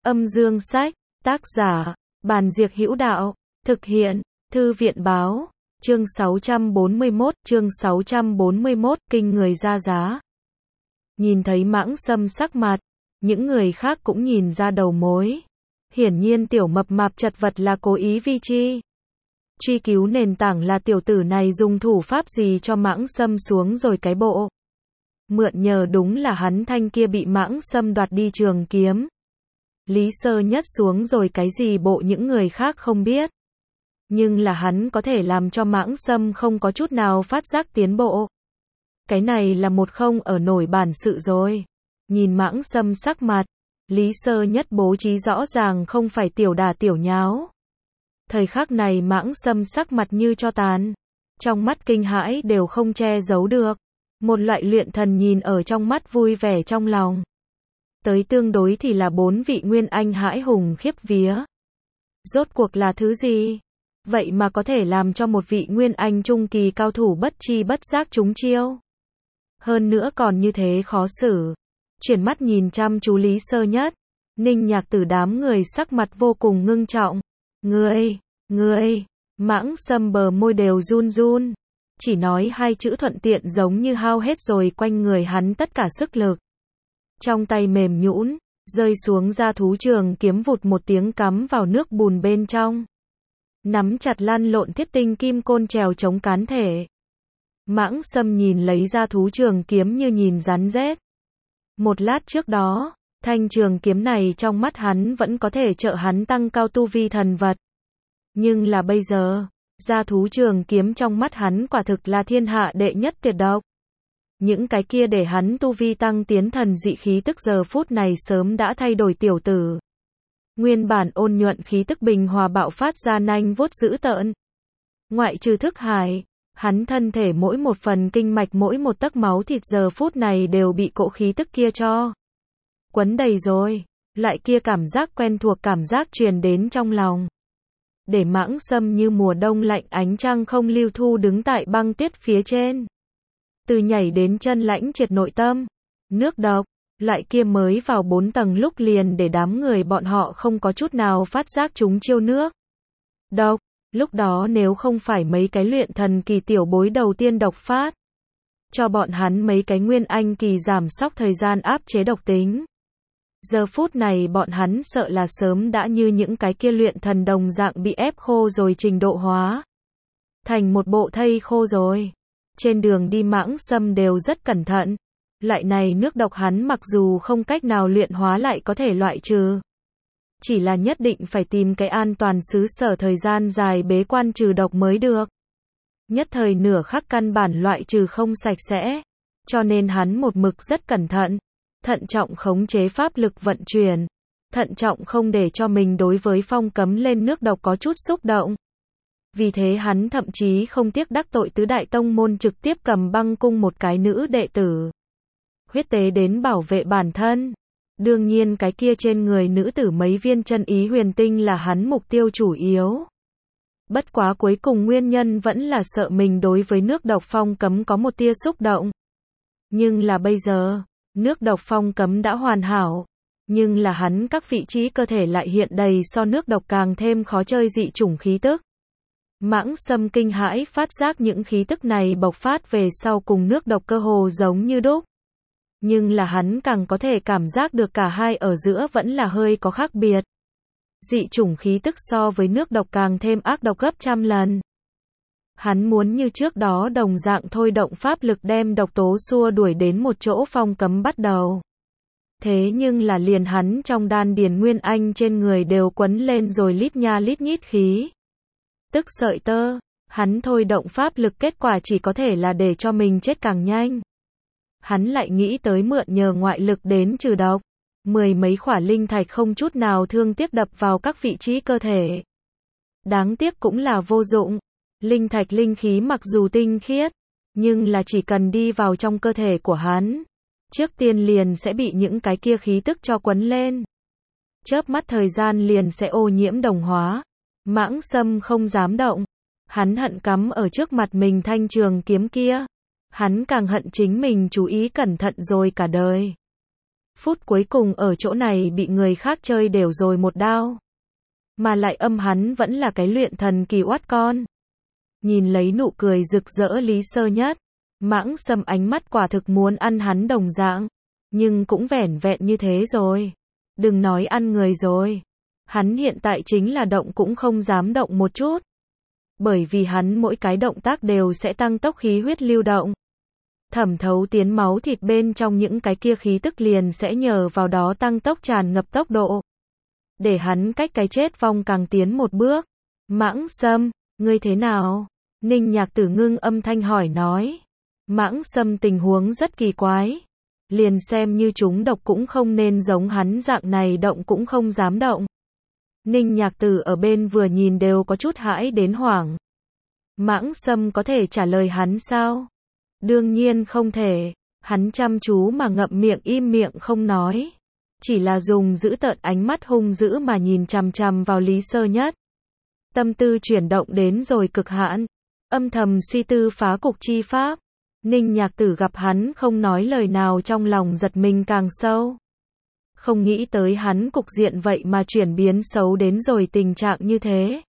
Âm dương sách, tác giả, Bàn Diệc Hữu Đạo, thực hiện, Thư viện báo, chương 641, kinh người ra giá. Nhìn thấy Mãng Sâm sắc mặt, những người khác cũng nhìn ra đầu mối. Hiển nhiên tiểu mập mạp chật vật là cố ý vi chi. Truy cứu nền tảng là tiểu tử này dùng thủ pháp gì cho Mãng Sâm xuống rồi cái bộ. Mượn nhờ đúng là hắn thanh kia bị Mãng Sâm đoạt đi trường kiếm. Lý Sơ Nhất xuống rồi cái gì bộ những người khác không biết. Nhưng là hắn có thể làm cho Mãng Sâm không có chút nào phát giác tiến bộ. Cái này là một không ở nổi bản sự rồi. Nhìn Mãng Sâm sắc mặt, Lý Sơ Nhất bố trí rõ ràng không phải tiểu đà tiểu nháo. Thời khắc này Mãng Sâm sắc mặt như tro tàn. Trong mắt kinh hãi đều không che giấu được. Một loại luyện thần nhìn ở trong mắt vui vẻ trong lòng. Tới tương đối thì là 4 vị nguyên anh hãi hùng khiếp vía. Rốt cuộc là thứ gì? Vậy mà có thể làm cho một vị nguyên anh trung kỳ cao thủ bất chi bất giác trúng chiêu. Hơn nữa còn như thế khó xử. Chuyển mắt nhìn chăm chú Lý Sơ Nhất. Ninh Nhạc Tử đám người sắc mặt vô cùng ngưng trọng. Ngươi, Mãng Sâm bờ môi đều run run. Chỉ nói hai chữ thuận tiện giống như hao hết rồi quanh người hắn tất cả sức lực. Trong tay mềm nhũn, rơi xuống ra thú trường kiếm vụt một tiếng cắm vào nước bùn bên trong. Nắm chặt lăn lộn thiết tinh kim côn trèo chống cán thể. Mãng Sâm nhìn lấy ra thú trường kiếm như nhìn rắn rết. Một lát trước đó, thanh trường kiếm này trong mắt hắn vẫn có thể trợ hắn tăng cao tu vi thần vật. Nhưng là bây giờ, ra thú trường kiếm trong mắt hắn quả thực là thiên hạ đệ nhất tuyệt độc. Những cái kia để hắn tu vi tăng tiến thần dị khí tức giờ phút này sớm đã thay đổi tiểu tử. Nguyên bản ôn nhuận khí tức bình hòa bạo phát ra nanh vuốt dữ tợn. Ngoại trừ thức hải, hắn thân thể mỗi một phần kinh mạch mỗi một tấc máu thịt giờ phút này đều bị cỗ khí tức kia cho quấn đầy rồi. Lại kia cảm giác quen thuộc cảm giác truyền đến trong lòng. Để Mãng Sâm như mùa đông lạnh ánh trăng không lưu thu đứng tại băng tuyết phía trên. Từ nhảy đến chân lãnh triệt nội tâm. Nước độc, lại kia mới vào 4 tầng lúc liền để đám người bọn họ không có chút nào phát giác chúng chiêu nước độc. Lúc đó nếu không phải mấy cái luyện thần kỳ tiểu bối đầu tiên độc phát, cho bọn hắn mấy cái nguyên anh kỳ giảm sóc thời gian áp chế độc tính. Giờ phút này bọn hắn sợ là sớm đã như những cái kia luyện thần đồng dạng bị ép khô rồi trình độ hóa. Thành một bộ thây khô rồi. Trên đường đi Mãng Sâm đều rất cẩn thận. Loại này nước độc hắn mặc dù không cách nào luyện hóa lại có thể loại trừ. Chỉ là nhất định phải tìm cái an toàn xứ sở thời gian dài bế quan trừ độc mới được. Nhất thời nửa khắc căn bản loại trừ không sạch sẽ. Cho nên hắn một mực rất cẩn thận. Thận trọng khống chế pháp lực vận chuyển. Thận trọng không để cho mình đối với phong cấm lên nước độc có chút xúc động. Vì thế hắn thậm chí không tiếc đắc tội tứ đại tông môn trực tiếp cầm băng cung một cái nữ đệ tử. Huyết tế đến bảo vệ bản thân. Đương nhiên cái kia trên người nữ tử mấy viên chân ý huyền tinh là hắn mục tiêu chủ yếu. Bất quá cuối cùng nguyên nhân vẫn là sợ mình đối với nước độc phong cấm có một tia xúc động. Nhưng là bây giờ, nước độc phong cấm đã hoàn hảo. Nhưng là hắn các vị trí cơ thể lại hiện đầy so nước độc càng thêm khó chơi dị chủng khí tức. Mãng Sâm kinh hãi phát giác những khí tức này bộc phát về sau cùng nước độc cơ hồ giống như đúc. Nhưng là hắn càng có thể cảm giác được cả hai ở giữa vẫn là hơi có khác biệt. Dị chủng khí tức so với nước độc càng thêm ác độc gấp trăm lần. Hắn muốn như trước đó đồng dạng thôi động pháp lực đem độc tố xua đuổi đến một chỗ phong cấm bắt đầu. Thế nhưng là liền hắn trong đan điền nguyên anh trên người đều quấn lên rồi lít nha lít nhít khí. Tức sợi tơ, hắn thôi động pháp lực kết quả chỉ có thể là để cho mình chết càng nhanh. Hắn lại nghĩ tới mượn nhờ ngoại lực đến trừ độc. 10 mấy khỏa linh thạch không chút nào thương tiếc đập vào các vị trí cơ thể. Đáng tiếc cũng là vô dụng. Linh thạch linh khí mặc dù tinh khiết, nhưng là chỉ cần đi vào trong cơ thể của hắn, trước tiên liền sẽ bị những cái kia khí tức cho quấn lên. Chớp mắt thời gian liền sẽ ô nhiễm đồng hóa. Mãng Sâm không dám động. Hắn hận cắm ở trước mặt mình thanh trường kiếm kia. Hắn càng hận chính mình chú ý cẩn thận rồi cả đời. Phút cuối cùng ở chỗ này bị người khác chơi đều rồi một đao. Mà lại âm hắn vẫn là cái luyện thần kỳ oát con. Nhìn lấy nụ cười rực rỡ Lý Sơ Nhất, Mãng Sâm ánh mắt quả thực muốn ăn hắn đồng dạng. Nhưng cũng vẻn vẹn như thế rồi. Đừng nói ăn người rồi. Hắn hiện tại chính là động cũng không dám động một chút. Bởi vì hắn mỗi cái động tác đều sẽ tăng tốc khí huyết lưu động. Thẩm thấu tiến máu thịt bên trong những cái kia khí tức liền sẽ nhờ vào đó tăng tốc tràn ngập tốc độ. Để hắn cách cái chết vong càng tiến một bước. Mãng Sâm, ngươi thế nào? Ninh Nhạc Tử ngưng âm thanh hỏi nói. Mãng Sâm tình huống rất kỳ quái. Liền xem như chúng độc cũng không nên giống hắn dạng này động cũng không dám động. Ninh Nhạc Tử ở bên vừa nhìn đều có chút hãi đến hoảng. Mãng Sâm có thể trả lời hắn sao? Đương nhiên không thể. Hắn chăm chú mà ngậm miệng im miệng không nói. Chỉ là dùng dữ tợn ánh mắt hung dữ mà nhìn chằm chằm vào Lý Sơ Nhất. Tâm tư chuyển động đến rồi cực hạn. Âm thầm suy tư phá cục chi pháp. Ninh Nhạc Tử gặp hắn không nói lời nào trong lòng giật mình càng sâu. Không nghĩ tới hắn cục diện vậy mà chuyển biến xấu đến rồi tình trạng như thế.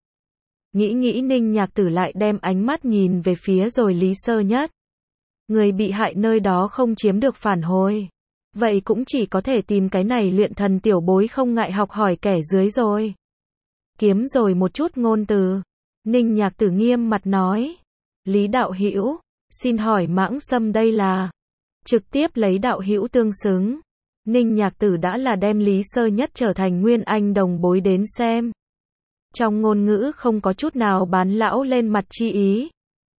Nghĩ Ninh Nhạc Tử lại đem ánh mắt nhìn về phía rồi Lý Sơ Nhất. Người bị hại nơi đó không chiếm được phản hồi. Vậy cũng chỉ có thể tìm cái này luyện thần tiểu bối không ngại học hỏi kẻ dưới rồi. Kiếm rồi một chút ngôn từ. Ninh Nhạc Tử nghiêm mặt nói. Lý đạo hữu, xin hỏi Mãng Sâm đây là. Trực tiếp lấy đạo hữu tương xứng. Ninh Nhạc Tử đã là đem Lý Sơ Nhất trở thành nguyên anh đồng bối đến xem. Trong ngôn ngữ không có chút nào bán lão lên mặt chi ý.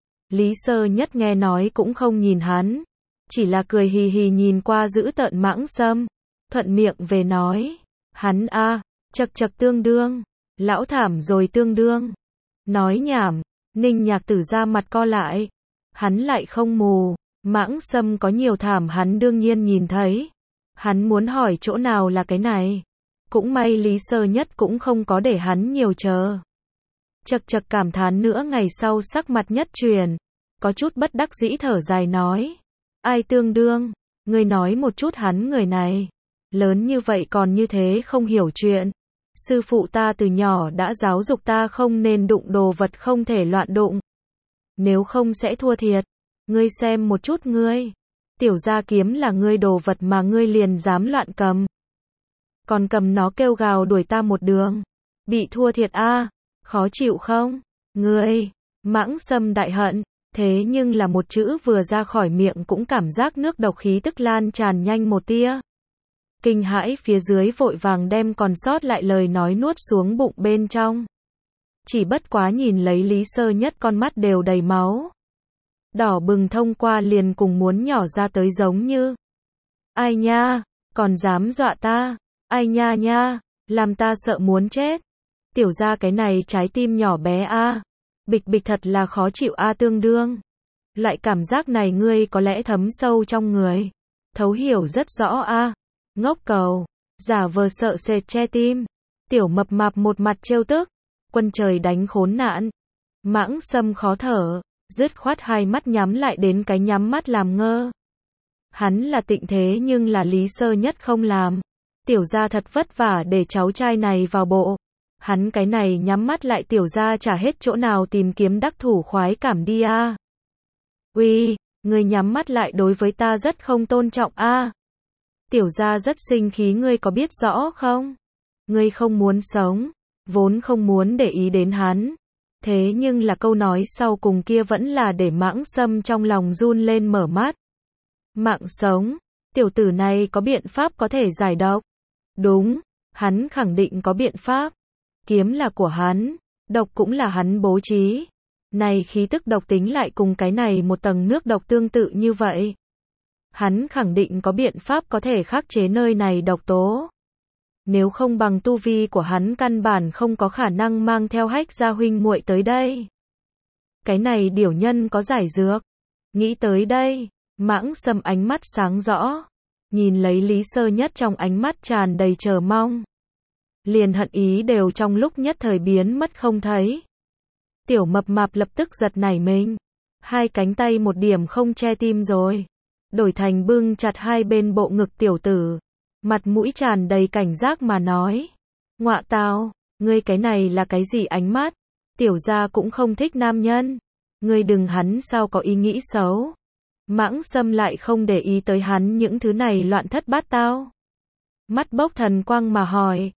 Lý Sơ Nhất nghe nói cũng không nhìn hắn. Chỉ là cười hì hì nhìn qua giữ tợn Mãng Sâm. Thuận miệng về nói. Hắn a, chậc chậc tương đương. Lão thảm rồi tương đương. Nói nhảm. Ninh Nhạc Tử ra mặt co lại. Hắn lại không mù. Mãng Sâm có nhiều thảm hắn đương nhiên nhìn thấy. Hắn muốn hỏi chỗ nào là cái này. Cũng may Lý Sơ Nhất cũng không có để hắn nhiều chờ. Chậc chậc cảm thán nữa ngày sau sắc mặt nhất chuyển. Có chút bất đắc dĩ thở dài nói. Ai tương đương? Ngươi nói một chút hắn người này. Lớn như vậy còn như thế không hiểu chuyện. Sư phụ ta từ nhỏ đã giáo dục ta không nên đụng đồ vật không thể loạn đụng. Nếu không sẽ thua thiệt. Ngươi xem một chút ngươi. Tiểu gia kiếm là ngươi đồ vật mà ngươi liền dám loạn cầm. Còn cầm nó kêu gào đuổi ta một đường. Bị thua thiệt a, khó chịu không? Ngươi, Mãng Sâm đại hận. Thế nhưng là một chữ vừa ra khỏi miệng cũng cảm giác nước độc khí tức lan tràn nhanh một tia. Kinh hãi phía dưới vội vàng đem còn sót lại lời nói nuốt xuống bụng bên trong. Chỉ bất quá nhìn lấy Lý Sơ Nhất con mắt đều đầy máu. Đỏ bừng thông qua liền cùng muốn nhỏ ra tới giống như. Ai nha, còn dám dọa ta, ai nha nha, làm ta sợ muốn chết. Tiểu ra cái này trái tim nhỏ bé a, bịch bịch thật là khó chịu a tương đương. Loại cảm giác này ngươi có lẽ thấm sâu trong người. Thấu hiểu rất rõ a. Ngốc cầu, giả vờ sợ sệt che tim. Tiểu mập mạp một mặt trêu tức. Quân trời đánh khốn nạn. Mãng Sâm khó thở, dứt khoát hai mắt nhắm lại đến cái nhắm mắt làm ngơ. Hắn là tịnh thế nhưng là Lý Sơ Nhất không làm. Tiểu gia thật vất vả để cháu trai này vào bộ. Hắn cái này nhắm mắt lại tiểu gia chả hết chỗ nào tìm kiếm đắc thủ khoái cảm đi a. Uy, ngươi nhắm mắt lại đối với ta rất không tôn trọng a. Tiểu gia rất sinh khí ngươi có biết rõ không? Ngươi không muốn sống, vốn không muốn để ý đến hắn. Thế nhưng là câu nói sau cùng kia vẫn là để Mãng Sâm trong lòng run lên mở mắt. Mạng sống, tiểu tử này có biện pháp có thể giải độc. Đúng, hắn khẳng định có biện pháp. Kiếm là của hắn, độc cũng là hắn bố trí. Này khí tức độc tính lại cùng cái này một tầng nước độc tương tự như vậy. Hắn khẳng định có biện pháp có thể khắc chế nơi này độc tố. Nếu không bằng tu vi của hắn căn bản không có khả năng mang theo Hách gia huynh muội tới đây. Cái này điểu nhân có giải dược. Nghĩ tới đây, Mãng Sâm ánh mắt sáng rõ. Nhìn lấy Lý Sơ Nhất trong ánh mắt tràn đầy chờ mong. Liền hận ý đều trong lúc nhất thời biến mất không thấy. Tiểu mập mạp lập tức giật nảy mình. Hai cánh tay một điểm không che tim rồi. Đổi thành bưng chặt hai bên bộ ngực tiểu tử. mặt mũi tràn đầy cảnh giác mà nói. Ngọa tào, ngươi cái này là cái gì ánh mắt? Tiểu gia cũng không thích nam nhân. Ngươi đừng hắn sao có ý nghĩ xấu. Mãng Sâm lại không để ý tới hắn những thứ này loạn thất bát tao. Mắt bốc thần quang mà hỏi.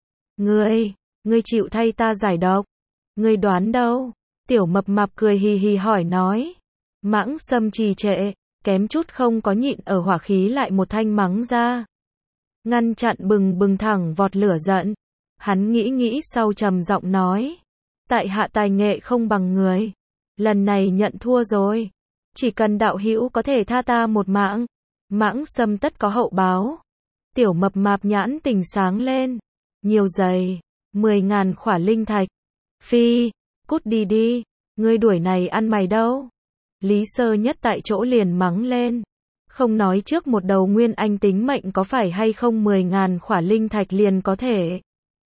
Ngươi chịu thay ta giải độc. Ngươi đoán đâu? Tiểu mập mạp cười hì hì hỏi nói. Mãng Sâm trì trệ, kém chút không có nhịn ở hỏa khí lại một thanh mắng ra. Ngăn chặn bừng bừng thẳng vọt lửa giận. Hắn nghĩ sau trầm giọng nói. Tại hạ tài nghệ không bằng người. Lần này nhận thua rồi. Chỉ cần đạo hữu có thể tha ta một mạng. Mãng Sâm tất có hậu báo. Tiểu mập mạp nhãn tình sáng lên. Nhiều giày, 10.000 khỏa linh thạch. Phi, cút đi đi. Ngươi đuổi này ăn mày đâu. Lý Sơ Nhất tại chỗ liền mắng lên. Không nói trước một đầu nguyên anh tính mệnh có phải hay không 10.000 khỏa linh thạch liền có thể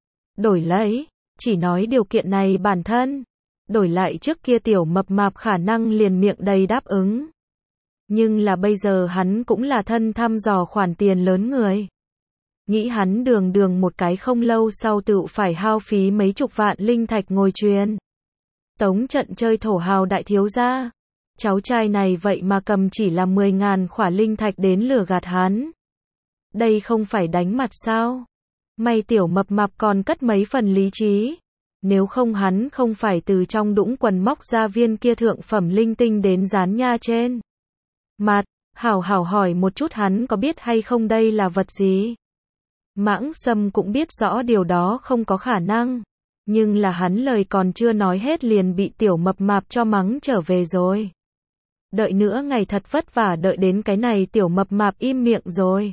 đổi lấy, chỉ nói điều kiện này bản thân. Đổi lại trước kia tiểu mập mạp khả năng liền miệng đầy đáp ứng. Nhưng là bây giờ hắn cũng là thân thăm dò khoản tiền lớn người. Nghĩ hắn đường một cái không lâu sau tự phải hao phí mấy chục vạn linh thạch ngồi truyền tống trận chơi thổ hào đại thiếu gia. Cháu trai này vậy mà cầm chỉ là 10.000 khỏa linh thạch đến lừa gạt hắn. Đây không phải đánh mặt sao? May tiểu mập mạp còn cất mấy phần lý trí. Nếu không hắn không phải từ trong đũng quần móc ra viên kia thượng phẩm linh tinh đến dán nha trên mặt, hảo hỏi một chút hắn có biết hay không đây là vật gì. Mãng Sâm cũng biết rõ điều đó không có khả năng. Nhưng là hắn lời còn chưa nói hết liền bị tiểu mập mạp cho mắng trở về rồi. Đợi nữa ngày thật vất vả đợi đến cái này tiểu mập mạp im miệng rồi.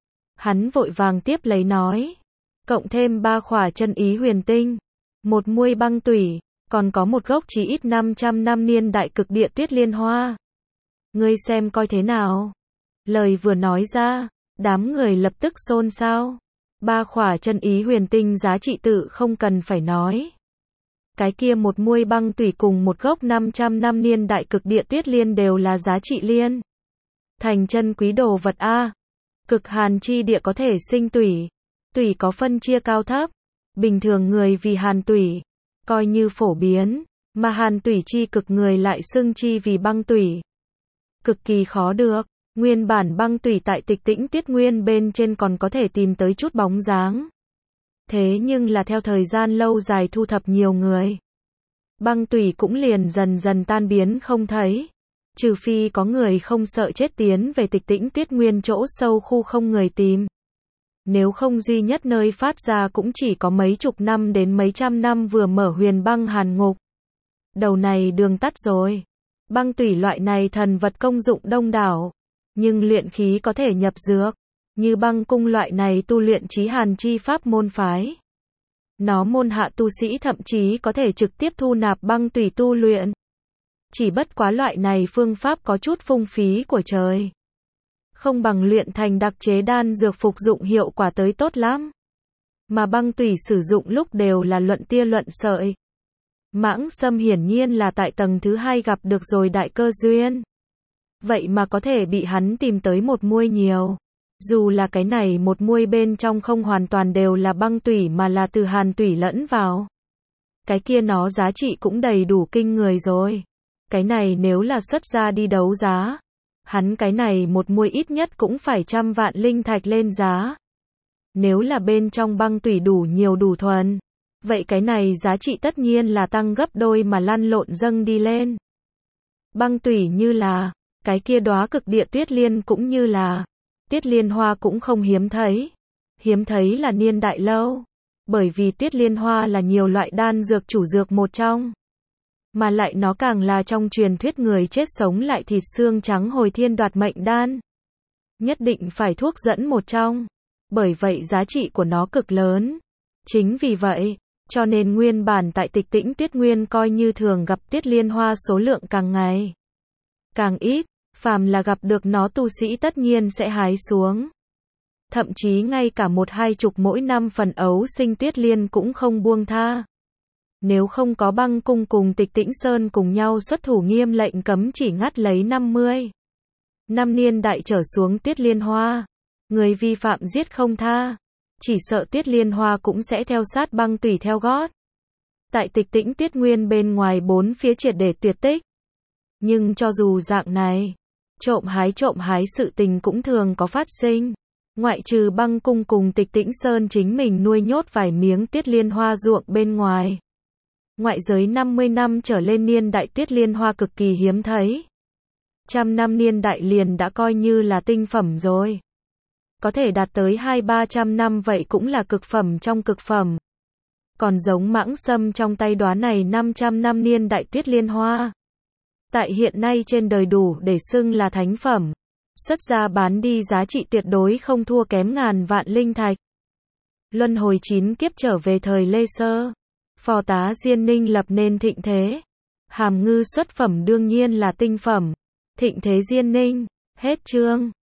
Hắn vội vàng tiếp lấy nói. Cộng thêm 3 khỏa chân ý huyền tinh. 1 muôi băng tủy. Còn có một gốc chí ít 500 năm niên đại cực địa tuyết liên hoa. Ngươi xem coi thế nào. Lời vừa nói ra. Đám người lập tức xôn xao. 3 khỏa chân ý huyền tinh giá trị tự không cần phải nói. Cái kia 1 muôi băng tủy cùng một gốc 500 năm niên đại cực địa tuyết liên đều là giá trị liên thành chân quý đồ vật a. Cực hàn chi địa có thể sinh tủy. Tủy có phân chia cao thấp. Bình thường người vì hàn tủy coi như phổ biến, mà hàn tủy chi cực người lại xưng chi vì băng tủy. Cực kỳ khó được. Nguyên bản băng tủy tại Tịch Tĩnh Tuyết Nguyên bên trên còn có thể tìm tới chút bóng dáng. Thế nhưng là theo thời gian lâu dài thu thập nhiều người, băng tủy cũng liền dần dần tan biến không thấy. Trừ phi có người không sợ chết tiến về Tịch Tĩnh Tuyết Nguyên chỗ sâu khu không người tìm. Nếu không duy nhất nơi phát ra cũng chỉ có mấy chục năm đến mấy trăm năm vừa mở huyền băng hàn ngục. Đầu này đường tắt rồi. Băng tủy loại này thần vật công dụng đông đảo. Nhưng luyện khí có thể nhập dược. Như băng cung loại này tu luyện chí hàn chi pháp môn phái. Nó môn hạ tu sĩ thậm chí có thể trực tiếp thu nạp băng tủy tu luyện. Chỉ bất quá loại này phương pháp có chút phung phí của trời. Không bằng luyện thành đặc chế đan dược phục dụng hiệu quả tới tốt lắm. Mà băng tủy sử dụng lúc đều là luận tia luận sợi. Mãng Sâm hiển nhiên là tại tầng thứ 2 gặp được rồi đại cơ duyên. Vậy mà có thể bị hắn tìm tới một muôi nhiều. Dù là cái này một muôi bên trong không hoàn toàn đều là băng tủy mà là từ hàn tủy lẫn vào. Cái kia nó giá trị cũng đầy đủ kinh người rồi. Cái này nếu là xuất ra đi đấu giá, hắn cái này một muôi ít nhất cũng phải 100 vạn linh thạch lên giá. Nếu là bên trong băng tủy đủ nhiều đủ thuần, vậy cái này giá trị tất nhiên là tăng gấp đôi mà lăn lộn dâng đi lên. Băng tủy như là, cái kia đóa cực địa tuyết liên cũng như là, tuyết liên hoa cũng không hiếm thấy. Hiếm thấy là niên đại lâu. Bởi vì tuyết liên hoa là nhiều loại đan dược chủ dược một trong. Mà lại nó càng là trong truyền thuyết người chết sống lại thịt xương trắng hồi thiên đoạt mệnh đan. Nhất định phải thuốc dẫn một trong. Bởi vậy giá trị của nó cực lớn. Chính vì vậy, cho nên nguyên bản tại Tịch Tĩnh Tuyết Nguyên coi như thường gặp tuyết liên hoa số lượng càng ngày càng ít, phàm là gặp được nó tu sĩ tất nhiên sẽ hái xuống. Thậm chí ngay cả 1-20 mỗi năm phần ấu sinh tuyết liên cũng không buông tha. Nếu không có băng cung cùng Tịch Tĩnh Sơn cùng nhau xuất thủ nghiêm lệnh cấm chỉ ngắt lấy 50 năm niên đại trở xuống tuyết liên hoa. Người vi phạm giết không tha. Chỉ sợ Tiết Liên Hoa cũng sẽ theo sát băng tùy theo gót. Tại Tịch Tĩnh Tiết Nguyên bên ngoài bốn phía triệt để tuyệt tích. Nhưng cho dù dạng này, trộm hái sự tình cũng thường có phát sinh. Ngoại trừ băng cung cùng Tịch Tĩnh Sơn chính mình nuôi nhốt vài miếng Tiết Liên Hoa ruộng bên ngoài. Ngoại giới 50 năm trở lên niên đại Tiết Liên Hoa cực kỳ hiếm thấy. 100 năm niên đại liền đã coi như là tinh phẩm rồi. Có thể đạt tới 200-300 năm vậy cũng là cực phẩm trong cực phẩm. Còn giống mãng sâm trong tay đóa này 500 năm niên đại Tiết Liên Hoa. Tại hiện nay trên đời đủ để xưng là thánh phẩm. Xuất ra bán đi giá trị tuyệt đối không thua kém ngàn vạn linh thạch. Luân hồi 9 kiếp trở về thời Lê Sơ. Phò tá Diên Ninh lập nên thịnh thế. Hàm ngư xuất phẩm đương nhiên là tinh phẩm. Thịnh thế Diên Ninh. Hết chương.